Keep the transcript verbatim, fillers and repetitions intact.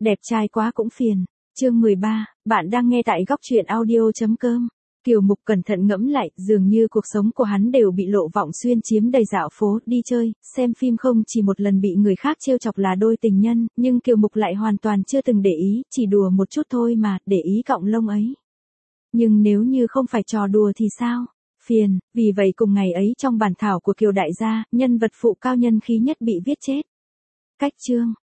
Đẹp trai quá cũng phiền. Chương mười ba, bạn đang nghe tại góc truyện audio chấm com. Kiều Mục cẩn thận ngẫm lại, dường như cuộc sống của hắn đều bị Lộ Vọng Xuyên chiếm đầy, dạo phố, đi chơi, xem phim không chỉ một lần bị người khác trêu chọc là đôi tình nhân, nhưng Kiều Mục lại hoàn toàn chưa từng để ý, chỉ đùa một chút thôi mà, để ý cọng lông ấy. Nhưng nếu như không phải trò đùa thì sao? Phiền, vì vậy cùng ngày ấy trong bản thảo của Kiều đại gia, nhân vật phụ cao nhân khí nhất bị viết chết. Cách chương,